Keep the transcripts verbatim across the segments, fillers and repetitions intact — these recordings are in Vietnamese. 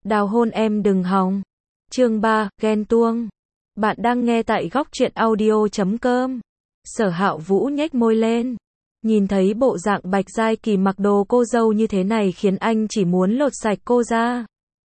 Đào hôn em đừng hòng. Chương ba, ghen tuông. Bạn đang nghe tại góc truyện audio chấm com. Sở Hạo Vũ nhếch môi lên. Nhìn thấy bộ dạng Bạch Giai Kỳ mặc đồ cô dâu như thế này khiến anh chỉ muốn lột sạch cô ra.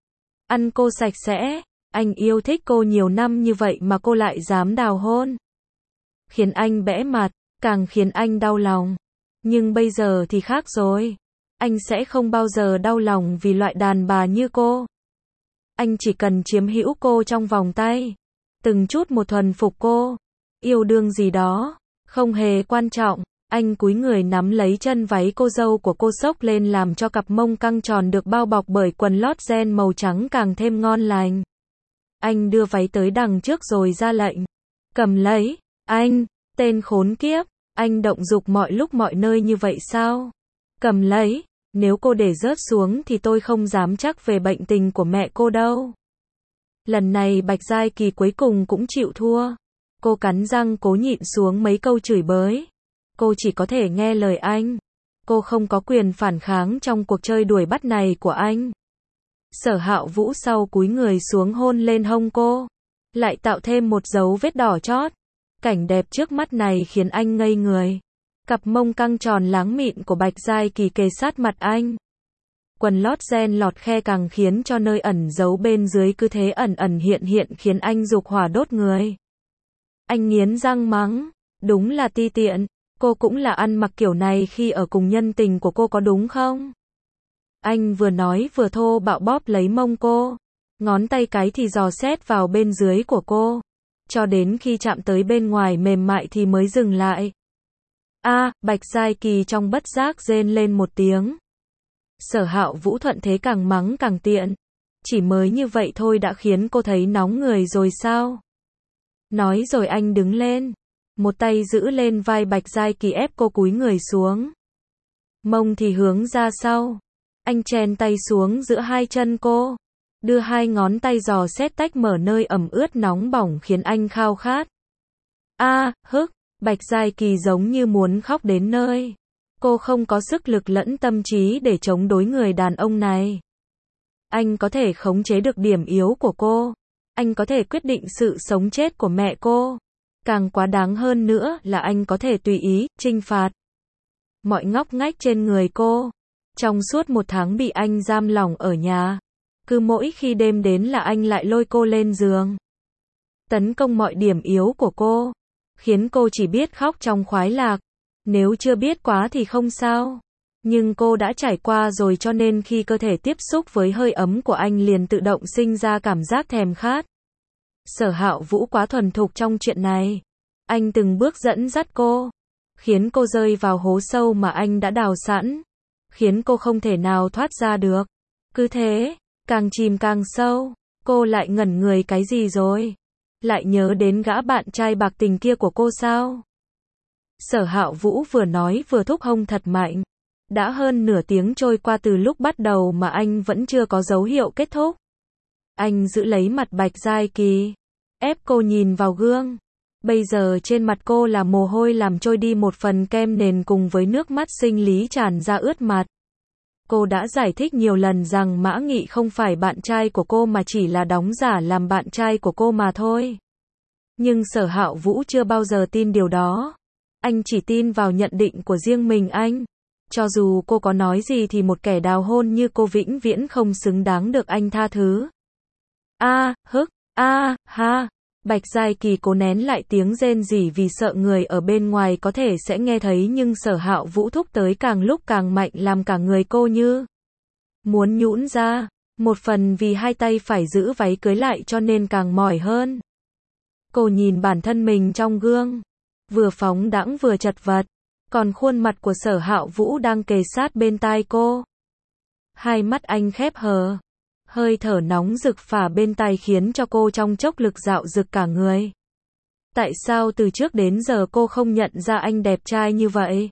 Ăn cô sạch sẽ. Anh yêu thích cô nhiều năm như vậy mà cô lại dám đào hôn. Khiến anh bẽ mặt, càng khiến anh đau lòng. Nhưng bây giờ thì khác rồi. Anh sẽ không bao giờ đau lòng vì loại đàn bà như cô. Anh chỉ cần chiếm hữu cô trong vòng tay. Từng chút một thuần phục cô. Yêu đương gì đó. Không hề quan trọng. Anh cúi người nắm lấy chân váy cô dâu của cô xốc lên làm cho cặp mông căng tròn được bao bọc bởi quần lót ren màu trắng càng thêm ngon lành. Anh đưa váy tới đằng trước rồi ra lệnh. Cầm lấy. Anh, tên khốn kiếp. Anh động dục mọi lúc mọi nơi như vậy sao? Cầm lấy. Nếu cô để rớt xuống thì tôi không dám chắc về bệnh tình của mẹ cô đâu. Lần này Bạch Giai Kỳ cuối cùng cũng chịu thua. Cô cắn răng cố nhịn xuống mấy câu chửi bới. Cô chỉ có thể nghe lời anh. Cô không có quyền phản kháng trong cuộc chơi đuổi bắt này của anh. Sở Hạo Vũ sau cúi người xuống hôn lên hông cô. Lại tạo thêm một dấu vết đỏ chót. Cảnh đẹp trước mắt này khiến anh ngây người. Cặp mông căng tròn láng mịn của Bạch Giai Kỳ kề sát mặt anh. Quần lót ren lọt khe càng khiến cho nơi ẩn giấu bên dưới cứ thế ẩn ẩn hiện hiện khiến anh dục hỏa đốt người. Anh nghiến răng mắng. Đúng là ti tiện. Cô cũng là ăn mặc kiểu này khi ở cùng nhân tình của cô có đúng không? Anh vừa nói vừa thô bạo bóp lấy mông cô. Ngón tay cái thì dò xét vào bên dưới của cô. Cho đến khi chạm tới bên ngoài mềm mại thì mới dừng lại. A, à, Bạch Giai Kỳ trong bất giác rên lên một tiếng. Sở Hạo Vũ thuận thế càng mắng càng tiện. Chỉ mới như vậy thôi đã khiến cô thấy nóng người rồi sao? Nói rồi anh đứng lên. Một tay giữ lên vai Bạch Giai Kỳ ép cô cúi người xuống. Mông thì hướng ra sau. Anh chèn tay xuống giữa hai chân cô. Đưa hai ngón tay dò xét tách mở nơi ẩm ướt nóng bỏng khiến anh khao khát. A, à, hức. Bạch Giai Kỳ giống như muốn khóc đến nơi. Cô không có sức lực lẫn tâm trí để chống đối người đàn ông này. Anh có thể khống chế được điểm yếu của cô. Anh có thể quyết định sự sống chết của mẹ cô. Càng quá đáng hơn nữa là anh có thể tùy ý, trinh phạt mọi ngóc ngách trên người cô. Trong suốt một tháng bị anh giam lỏng ở nhà. Cứ mỗi khi đêm đến là anh lại lôi cô lên giường. Tấn công mọi điểm yếu của cô. Khiến cô chỉ biết khóc trong khoái lạc. Nếu chưa biết quá thì không sao. Nhưng cô đã trải qua rồi cho nên khi cơ thể tiếp xúc với hơi ấm của anh liền tự động sinh ra cảm giác thèm khát. Sở Hạo Vũ quá thuần thục trong chuyện này. Anh từng bước dẫn dắt cô. Khiến cô rơi vào hố sâu mà anh đã đào sẵn. Khiến cô không thể nào thoát ra được. Cứ thế, càng chìm càng sâu. Cô lại ngẩn người cái gì rồi? Lại nhớ đến gã bạn trai bạc tình kia của cô sao? Sở Hạo Vũ vừa nói vừa thúc hông thật mạnh. Đã hơn nửa tiếng trôi qua từ lúc bắt đầu mà anh vẫn chưa có dấu hiệu kết thúc. Anh giữ lấy mặt Bạch Giai Kỳ. Ép cô nhìn vào gương. Bây giờ trên mặt cô là mồ hôi làm trôi đi một phần kem nền cùng với nước mắt sinh lý tràn ra ướt mặt. Cô đã giải thích nhiều lần rằng Mã Nghị không phải bạn trai của cô mà chỉ là đóng giả làm bạn trai của cô mà thôi. Nhưng Sở Hạo Vũ chưa bao giờ tin điều đó. Anh chỉ tin vào nhận định của riêng mình anh. Cho dù cô có nói gì thì một kẻ đào hôn như cô vĩnh viễn không xứng đáng được anh tha thứ. A, à, hức, a, à, ha. Bạch Giai Kỳ cố nén lại tiếng rên rỉ vì sợ người ở bên ngoài có thể sẽ nghe thấy nhưng Sở Hạo Vũ thúc tới càng lúc càng mạnh làm cả người cô như muốn nhũn ra. Một phần vì hai tay phải giữ váy cưới lại cho nên càng mỏi hơn. Cô nhìn bản thân mình trong gương. Vừa phóng đãng vừa chật vật. Còn khuôn mặt của Sở Hạo Vũ đang kề sát bên tai cô. Hai mắt anh khép hờ. Hơi thở nóng rực phả bên tai khiến cho cô trong chốc lực dạo rực cả người. Tại sao từ trước đến giờ cô không nhận ra anh đẹp trai như vậy?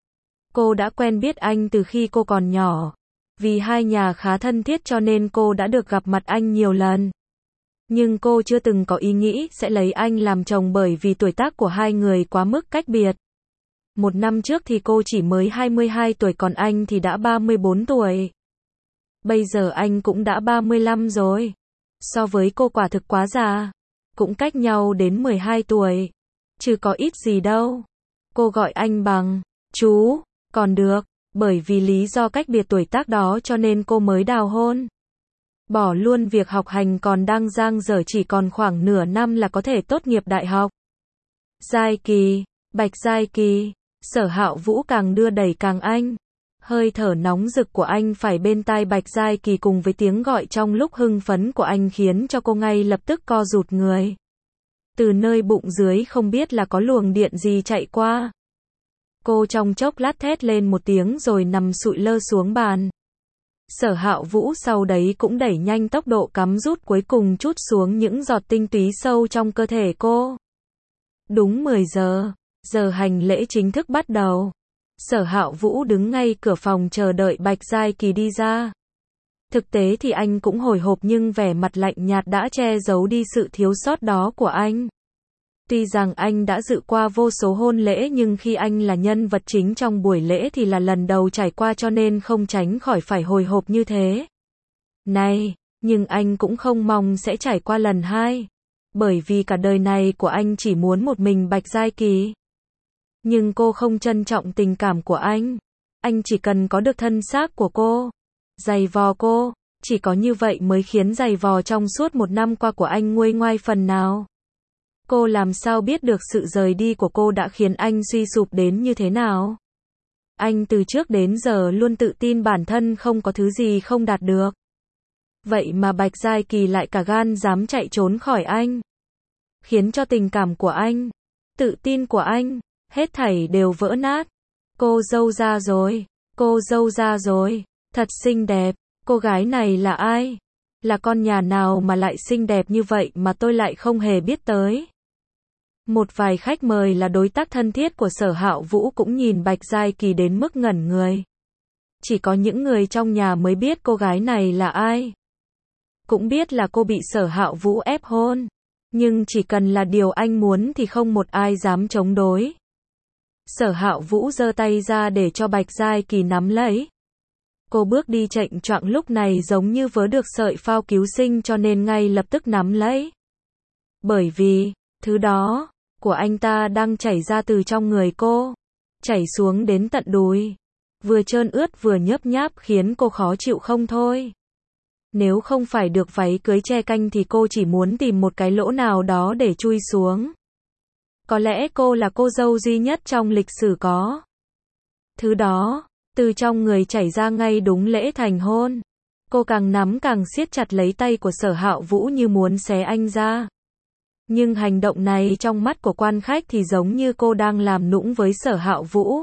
Cô đã quen biết anh từ khi cô còn nhỏ. Vì hai nhà khá thân thiết cho nên cô đã được gặp mặt anh nhiều lần. Nhưng cô chưa từng có ý nghĩ sẽ lấy anh làm chồng bởi vì tuổi tác của hai người quá mức cách biệt. Một năm trước thì cô chỉ mới hai mươi hai tuổi còn anh thì đã ba mươi bốn tuổi. Bây giờ anh cũng đã ba mươi lăm rồi. So với cô quả thực quá già. Cũng cách nhau đến mười hai tuổi. Chứ có ít gì đâu. Cô gọi anh bằng chú, còn được, bởi vì lý do cách biệt tuổi tác đó cho nên cô mới đào hôn. Bỏ luôn việc học hành còn đang dang dở, chỉ còn khoảng nửa năm là có thể tốt nghiệp đại học. Giai Kỳ, Bạch Giai Kỳ, Sở Hạo Vũ càng đưa đẩy càng anh. Hơi thở nóng rực của anh phải bên tai Bạch Giai Kỳ cùng với tiếng gọi trong lúc hưng phấn của anh khiến cho cô ngay lập tức co rụt người. Từ nơi bụng dưới không biết là có luồng điện gì chạy qua. Cô trong chốc lát thét lên một tiếng rồi nằm sụi lơ xuống bàn. Sở Hạo Vũ sau đấy cũng đẩy nhanh tốc độ cắm rút cuối cùng trút xuống những giọt tinh túy sâu trong cơ thể cô. Đúng mười giờ, giờ hành lễ chính thức bắt đầu. Sở Hạo Vũ đứng ngay cửa phòng chờ đợi Bạch Giai Kỳ đi ra. Thực tế thì anh cũng hồi hộp nhưng vẻ mặt lạnh nhạt đã che giấu đi sự thiếu sót đó của anh. Tuy rằng anh đã dự qua vô số hôn lễ nhưng khi anh là nhân vật chính trong buổi lễ thì là lần đầu trải qua cho nên không tránh khỏi phải hồi hộp như thế. Này, nhưng anh cũng không mong sẽ trải qua lần hai. Bởi vì cả đời này của anh chỉ muốn một mình Bạch Giai Kỳ. Nhưng cô không trân trọng tình cảm của anh. Anh chỉ cần có được thân xác của cô. Giày vò cô. Chỉ có như vậy mới khiến giày vò trong suốt một năm qua của anh nguôi ngoai phần nào. Cô làm sao biết được sự rời đi của cô đã khiến anh suy sụp đến như thế nào? Anh từ trước đến giờ luôn tự tin bản thân không có thứ gì không đạt được. Vậy mà Bạch Giai Kỳ lại cả gan dám chạy trốn khỏi anh. Khiến cho tình cảm của anh, tự tin của anh, hết thảy đều vỡ nát. Cô dâu ra rồi, cô dâu ra rồi, thật xinh đẹp, cô gái này là ai? Là con nhà nào mà lại xinh đẹp như vậy mà tôi lại không hề biết tới? Một vài khách mời là đối tác thân thiết của Sở Hạo Vũ cũng nhìn Bạch Giai Kỳ đến mức ngẩn người. Chỉ có những người trong nhà mới biết cô gái này là ai. Cũng biết là cô bị Sở Hạo Vũ ép hôn. Nhưng chỉ cần là điều anh muốn thì không một ai dám chống đối. Sở Hạo Vũ giơ tay ra để cho Bạch Giai Kỳ nắm lấy. Cô bước đi chệch choạng lúc này giống như vớ được sợi phao cứu sinh cho nên ngay lập tức nắm lấy. Bởi vì, thứ đó, của anh ta đang chảy ra từ trong người cô. Chảy xuống đến tận đùi. Vừa trơn ướt vừa nhớp nháp khiến cô khó chịu không thôi. Nếu không phải được váy cưới che canh thì cô chỉ muốn tìm một cái lỗ nào đó để chui xuống. Có lẽ cô là cô dâu duy nhất trong lịch sử có. Thứ đó, từ trong người chảy ra ngay đúng lễ thành hôn. Cô càng nắm càng siết chặt lấy tay của Sở Hạo Vũ như muốn xé anh ra. Nhưng hành động này trong mắt của quan khách thì giống như cô đang làm nũng với Sở Hạo Vũ.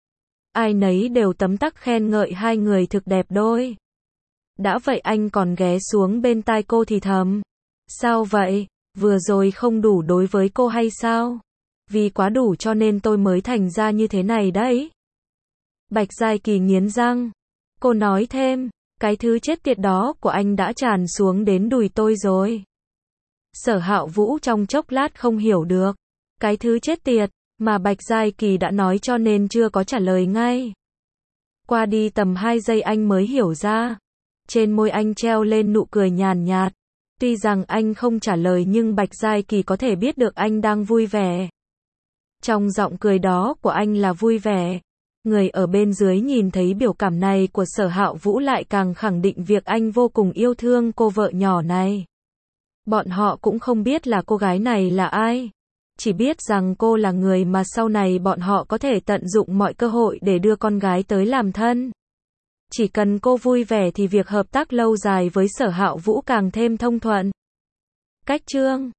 Ai nấy đều tấm tắc khen ngợi hai người thực đẹp đôi. Đã vậy anh còn ghé xuống bên tai cô thì thầm. Sao vậy? Vừa rồi không đủ đối với cô hay sao? Vì quá đủ cho nên tôi mới thành ra như thế này đấy. Bạch Giai Kỳ nghiến răng. Cô nói thêm, cái thứ chết tiệt đó của anh đã tràn xuống đến đùi tôi rồi. Sở Hạo Vũ trong chốc lát không hiểu được. Cái thứ chết tiệt mà Bạch Giai Kỳ đã nói cho nên chưa có trả lời ngay. Qua đi tầm hai giây anh mới hiểu ra. Trên môi anh treo lên nụ cười nhàn nhạt. Tuy rằng anh không trả lời nhưng Bạch Giai Kỳ có thể biết được anh đang vui vẻ. Trong giọng cười đó của anh là vui vẻ. Người ở bên dưới nhìn thấy biểu cảm này của Sở Hạo Vũ lại càng khẳng định việc anh vô cùng yêu thương cô vợ nhỏ này. Bọn họ cũng không biết là cô gái này là ai. Chỉ biết rằng cô là người mà sau này bọn họ có thể tận dụng mọi cơ hội để đưa con gái tới làm thân. Chỉ cần cô vui vẻ thì việc hợp tác lâu dài với Sở Hạo Vũ càng thêm thông thuận. Cách chương